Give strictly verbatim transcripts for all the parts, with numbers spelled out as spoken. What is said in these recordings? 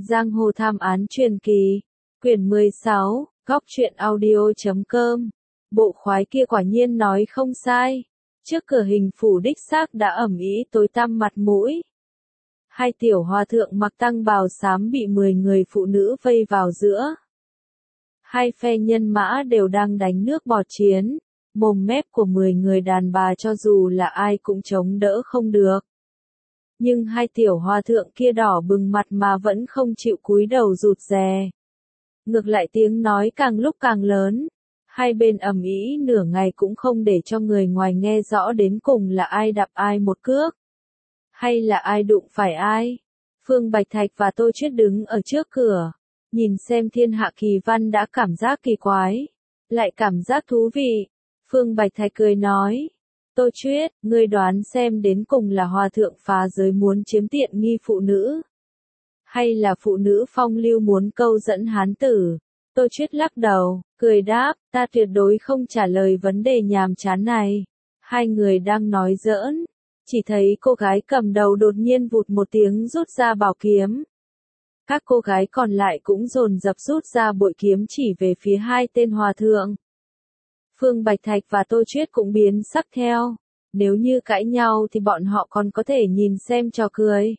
Giang hồ thám án truyền kỳ, quyển mười sáu, góc truyện audio chấm com. Bộ khoái kia quả nhiên nói không sai. Trước cửa hình phủ đích xác đã ẩm ý tối tăm mặt mũi. Hai tiểu hòa thượng mặc tăng bào xám bị mười người phụ nữ vây vào giữa. Hai phe nhân mã đều đang đánh nước bọt chiến. Mồm mép của mười người đàn bà cho dù là ai cũng chống đỡ không được. Nhưng hai tiểu hòa thượng kia đỏ bừng mặt mà vẫn không chịu cúi đầu rụt rè. Ngược lại tiếng nói càng lúc càng lớn. Hai bên ầm ĩ nửa ngày cũng không để cho người ngoài nghe rõ đến cùng là ai đạp ai một cước. Hay là ai đụng phải ai. Phương Bạch Thạch và Tô Chuyết đứng ở trước cửa. Nhìn xem thiên hạ kỳ văn đã cảm giác kỳ quái. Lại cảm giác thú vị. Phương Bạch Thạch cười nói. Tô Chuyết, ngươi đoán xem đến cùng là hòa thượng phá giới muốn chiếm tiện nghi phụ nữ. Hay là phụ nữ phong lưu muốn câu dẫn hán tử. Tô Chuyết lắc đầu, cười đáp, ta tuyệt đối không trả lời vấn đề nhàm chán này. Hai người đang nói giỡn. Chỉ thấy cô gái cầm đầu đột nhiên vụt một tiếng rút ra bảo kiếm. Các cô gái còn lại cũng dồn dập rút ra bội kiếm chỉ về phía hai tên hòa thượng. Phương Bạch Thạch và Tô Chuyết cũng biến sắc theo. Nếu như cãi nhau thì bọn họ còn có thể nhìn xem trò cười.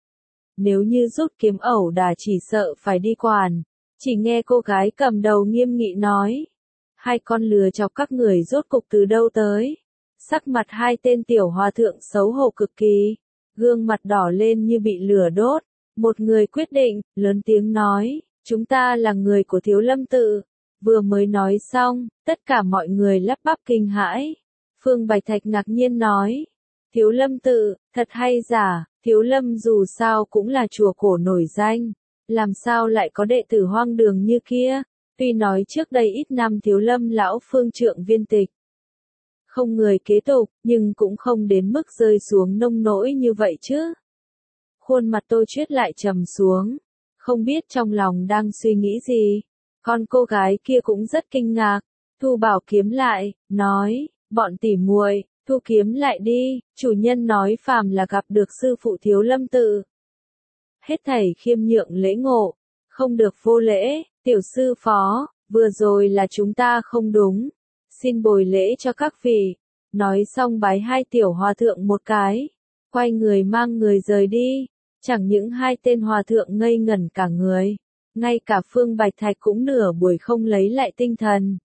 Nếu như rút kiếm ẩu đả chỉ sợ phải đi quản. Chỉ nghe cô gái cầm đầu nghiêm nghị nói. Hai con lừa chọc các người rốt cục từ đâu tới. Sắc mặt hai tên tiểu hòa thượng xấu hổ cực kỳ. Gương mặt đỏ lên như bị lửa đốt. Một người quyết định, lớn tiếng nói. Chúng ta là người của Thiếu Lâm Tự. Vừa mới nói xong, tất cả mọi người lắp bắp kinh hãi. Phương Bạch Thạch ngạc nhiên nói. Thiếu Lâm Tự, thật hay giả, Thiếu Lâm dù sao cũng là chùa cổ nổi danh. Làm sao lại có đệ tử hoang đường như kia? Tuy nói trước đây ít năm Thiếu Lâm lão phương trượng viên tịch. Không người kế tục, nhưng cũng không đến mức rơi xuống nông nỗi như vậy chứ. Khuôn mặt Tô Chuyết lại trầm xuống. Không biết trong lòng đang suy nghĩ gì. Con cô gái kia cũng rất kinh ngạc. Thu bảo kiếm lại, nói, bọn tỉ muội, thu kiếm lại đi, chủ nhân nói phàm là gặp được sư phụ Thiếu Lâm Tự. Hết thảy khiêm nhượng lễ ngộ, không được vô lễ, tiểu sư phó, vừa rồi là chúng ta không đúng, xin bồi lễ cho các vị. Nói xong bái hai tiểu hòa thượng một cái, quay người mang người rời đi, chẳng những hai tên hòa thượng ngây ngẩn cả người, ngay cả Phương Bạch Thạch cũng nửa buổi không lấy lại tinh thần.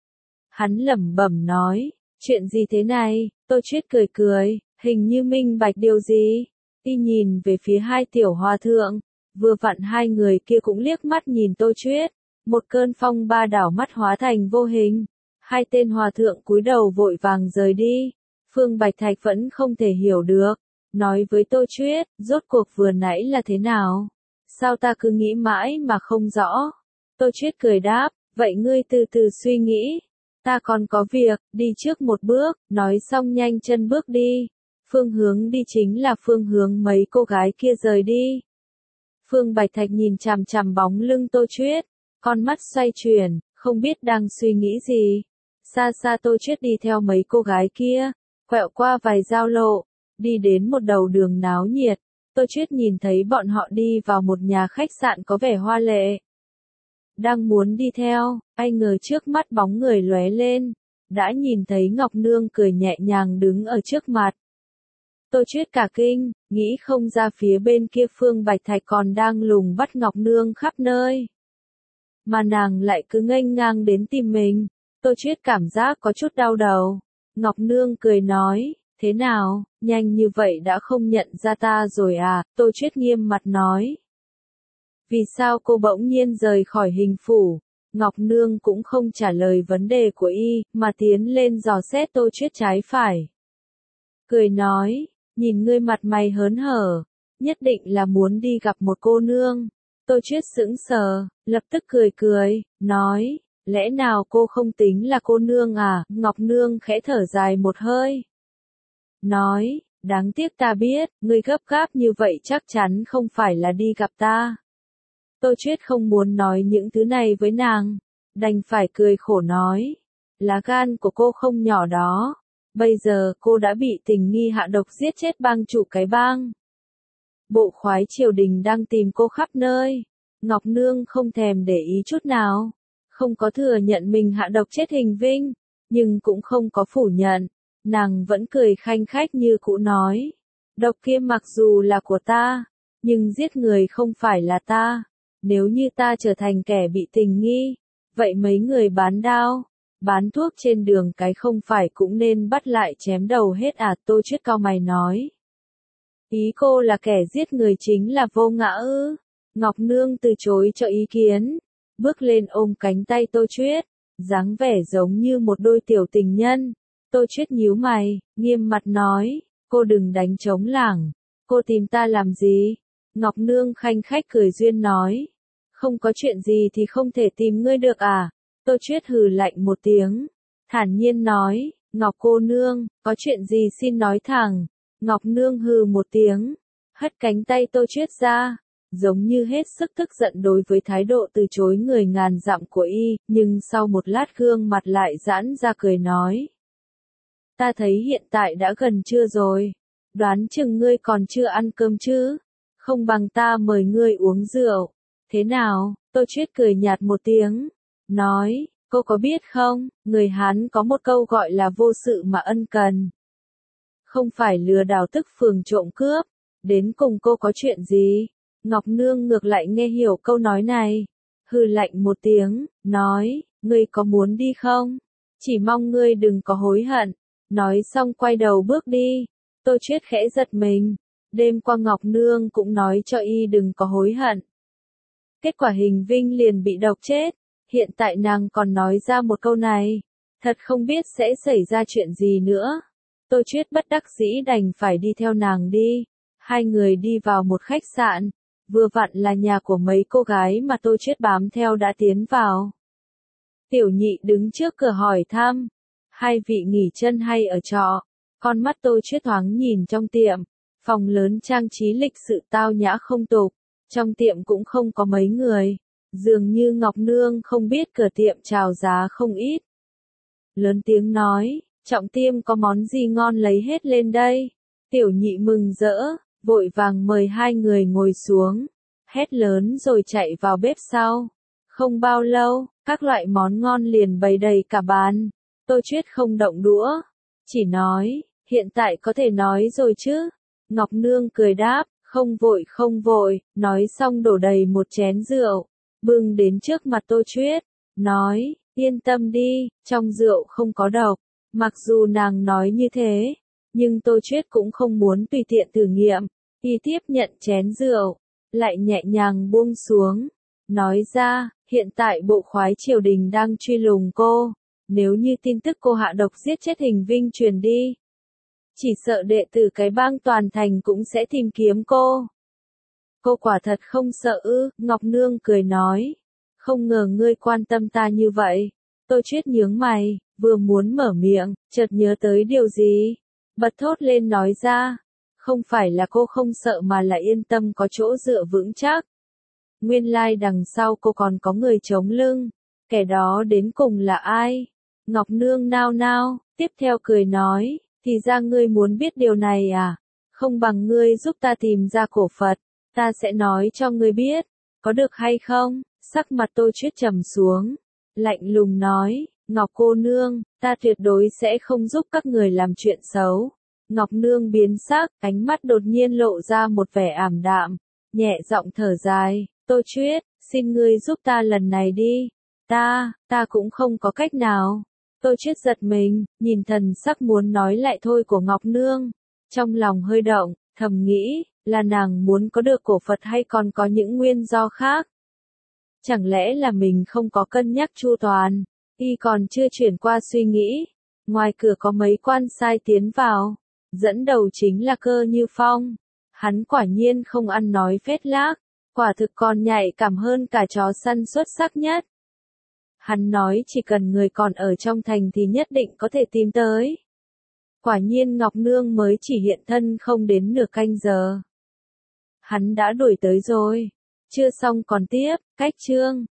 Hắn lẩm bẩm nói, chuyện gì thế này? Tô Chuyết cười cười, hình như minh bạch điều gì. Y nhìn về phía hai tiểu hòa thượng, vừa vặn hai người kia cũng liếc mắt nhìn Tô Chuyết, một cơn phong ba đảo mắt hóa thành vô hình. Hai tên hòa thượng cúi đầu vội vàng rời đi. Phương Bạch Thạch vẫn không thể hiểu được, nói với Tô Chuyết, rốt cuộc vừa nãy là thế nào? Sao ta cứ nghĩ mãi mà không rõ? Tô Chuyết cười đáp, vậy ngươi từ từ suy nghĩ. Ta còn có việc, đi trước một bước, nói xong nhanh chân bước đi. Phương hướng đi chính là phương hướng mấy cô gái kia rời đi. Phương Bạch Thạch nhìn chằm chằm bóng lưng Tô Chuyết, con mắt xoay chuyển, không biết đang suy nghĩ gì. Xa xa Tô Chuyết đi theo mấy cô gái kia, quẹo qua vài giao lộ, đi đến một đầu đường náo nhiệt. Tô Chuyết nhìn thấy bọn họ đi vào một nhà khách sạn có vẻ hoa lệ. Đang muốn đi theo, ai ngờ trước mắt bóng người lóe lên, đã nhìn thấy Ngọc Nương cười nhẹ nhàng đứng ở trước mặt. Tô Chuyết cả kinh, nghĩ không ra phía bên kia Phương Bạch Thạch còn đang lùng bắt Ngọc Nương khắp nơi. Mà nàng lại cứ nghênh ngang đến tìm mình, Tô Chuyết cảm giác có chút đau đầu. Ngọc Nương cười nói, thế nào, nhanh như vậy đã không nhận ra ta rồi à? Tô Chuyết nghiêm mặt nói. Vì sao cô bỗng nhiên rời khỏi hình phủ? Ngọc Nương cũng không trả lời vấn đề của y, mà tiến lên dò xét Tô Chuyết trái phải. Cười nói, nhìn ngươi mặt mày hớn hở, nhất định là muốn đi gặp một cô nương. Tô Chuyết sững sờ, lập tức cười cười, nói, lẽ nào cô không tính là cô nương à? Ngọc Nương khẽ thở dài một hơi. Nói, đáng tiếc ta biết, ngươi gấp gáp như vậy chắc chắn không phải là đi gặp ta. Tô Chuyết không muốn nói những thứ này với nàng, đành phải cười khổ nói, lá gan của cô không nhỏ đó, bây giờ cô đã bị tình nghi hạ độc giết chết bang chủ cái bang. Bộ khoái triều đình đang tìm cô khắp nơi, Ngọc Nương không thèm để ý chút nào, không có thừa nhận mình hạ độc chết Hình Vinh, nhưng cũng không có phủ nhận, nàng vẫn cười khanh khách như cũ nói, độc kia mặc dù là của ta, nhưng giết người không phải là ta, nếu như ta trở thành kẻ bị tình nghi, vậy mấy người bán đao, bán thuốc trên đường cái không phải cũng nên bắt lại chém đầu hết à? Tô Chuyết cau mày nói. Ý cô là kẻ giết người chính là Vô Ngã ư? Ngọc Nương từ chối cho ý kiến, bước lên ôm cánh tay Tô Chuyết, dáng vẻ giống như một đôi tiểu tình nhân. Tô Chuyết nhíu mày, nghiêm mặt nói, cô đừng đánh trống lảng, cô tìm ta làm gì? Ngọc Nương khanh khách cười duyên nói, không có chuyện gì thì không thể tìm ngươi được à? Tô Chuyết hừ lạnh một tiếng, thản nhiên nói, Ngọc cô nương, có chuyện gì xin nói thẳng. Ngọc Nương hừ một tiếng, hất cánh tay Tô Chuyết ra, giống như hết sức tức giận đối với thái độ từ chối người ngàn dặm của y, nhưng sau một lát gương mặt lại giãn ra cười nói. Ta thấy hiện tại đã gần trưa rồi, đoán chừng ngươi còn chưa ăn cơm chứ, không bằng ta mời ngươi uống rượu, thế nào? Tô Chuyết cười nhạt một tiếng, nói, cô có biết không, người Hán có một câu gọi là vô sự mà ân cần. Không phải lừa đảo tức phường trộm cướp, đến cùng cô có chuyện gì? Ngọc Nương ngược lại nghe hiểu câu nói này, hừ lạnh một tiếng, nói, ngươi có muốn đi không? Chỉ mong ngươi đừng có hối hận. Nói xong quay đầu bước đi, Tô Chuyết khẽ giật mình, đêm qua Ngọc Nương cũng nói cho y đừng có hối hận. Kết quả Hình Vinh liền bị độc chết, hiện tại nàng còn nói ra một câu này, thật không biết sẽ xảy ra chuyện gì nữa. Tô Chuyết bất đắc dĩ đành phải đi theo nàng đi, hai người đi vào một khách sạn, vừa vặn là nhà của mấy cô gái mà Tô Chuyết bám theo đã tiến vào. Tiểu Nhị đứng trước cửa hỏi thăm, hai vị nghỉ chân hay ở trọ? Con mắt Tô Chuyết thoáng nhìn trong tiệm, phòng lớn trang trí lịch sự tao nhã không tục, trong tiệm cũng không có mấy người, dường như Ngọc Nương không biết cửa tiệm chào giá không ít. Lớn tiếng nói, Trọng Tiêm có món gì ngon lấy hết lên đây. Tiểu Nhị mừng rỡ, vội vàng mời hai người ngồi xuống, hét lớn rồi chạy vào bếp sau. Không bao lâu, các loại món ngon liền bày đầy cả bàn. Tô Chuyết không động đũa, chỉ nói, hiện tại có thể nói rồi chứ? Ngọc Nương cười đáp, không vội không vội, nói xong đổ đầy một chén rượu, bưng đến trước mặt Tô Chuyết, nói, yên tâm đi, trong rượu không có độc. Mặc dù nàng nói như thế, nhưng Tô Chuyết cũng không muốn tùy tiện thử nghiệm, y tiếp nhận chén rượu, lại nhẹ nhàng buông xuống, nói ra, hiện tại bộ khoái triều đình đang truy lùng cô. Nếu như tin tức cô hạ độc giết chết Hình Vinh truyền đi, chỉ sợ đệ tử cái bang toàn thành cũng sẽ tìm kiếm cô. Cô quả thật không sợ ư? Ngọc Nương cười nói, không ngờ ngươi quan tâm ta như vậy. Tô Chuyết nhướng mày, vừa muốn mở miệng, chợt nhớ tới điều gì, bật thốt lên nói ra, không phải là cô không sợ mà là yên tâm có chỗ dựa vững chắc. Nguyên lai đằng sau cô còn có người chống lưng, kẻ đó đến cùng là ai? Ngọc Nương nao nao, tiếp theo cười nói, thì ra ngươi muốn biết điều này à? Không bằng ngươi giúp ta tìm ra cổ Phật, ta sẽ nói cho ngươi biết, có được hay không? Sắc mặt Tô Chuyết trầm xuống, lạnh lùng nói, Ngọc cô nương, ta tuyệt đối sẽ không giúp các người làm chuyện xấu. Ngọc Nương biến sắc, ánh mắt đột nhiên lộ ra một vẻ ảm đạm, nhẹ giọng thở dài, Tô Chuyết, xin ngươi giúp ta lần này đi. Ta, ta cũng không có cách nào. Tô Chuyết giật mình, nhìn thần sắc muốn nói lại thôi của Ngọc Nương. Trong lòng hơi động, thầm nghĩ, là nàng muốn có được cổ Phật hay còn có những nguyên do khác? Chẳng lẽ là mình không có cân nhắc chu toàn? Y còn chưa chuyển qua suy nghĩ. Ngoài cửa có mấy quan sai tiến vào. Dẫn đầu chính là Cơ Như Phong. Hắn quả nhiên không ăn nói phết lác. Quả thực còn nhạy cảm hơn cả chó săn xuất sắc nhất. Hắn nói chỉ cần người còn ở trong thành thì nhất định có thể tìm tới. Quả nhiên Ngọc Nương mới chỉ hiện thân không đến nửa canh giờ. Hắn đã đuổi tới rồi. Chưa xong còn tiếp, cách chương.